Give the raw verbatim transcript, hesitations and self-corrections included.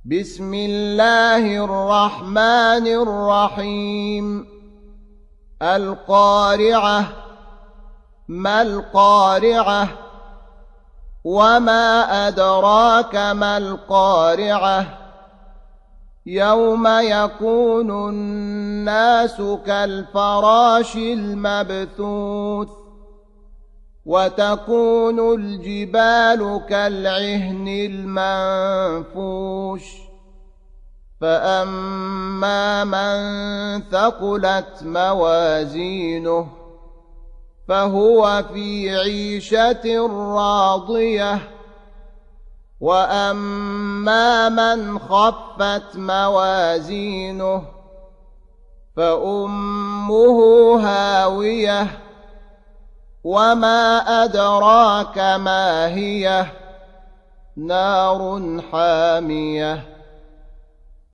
بسم الله الرحمن الرحيم القارعة ما القارعة وما أدراك ما القارعة يوم يكون الناس كالفراش المبثوث وتكون الجبال كالعهن المنفوش فأما من ثقلت موازينه فهو في عيشة راضية وأما من خفت موازينه فأمه هاوية وما أدراك ما هي نار حامية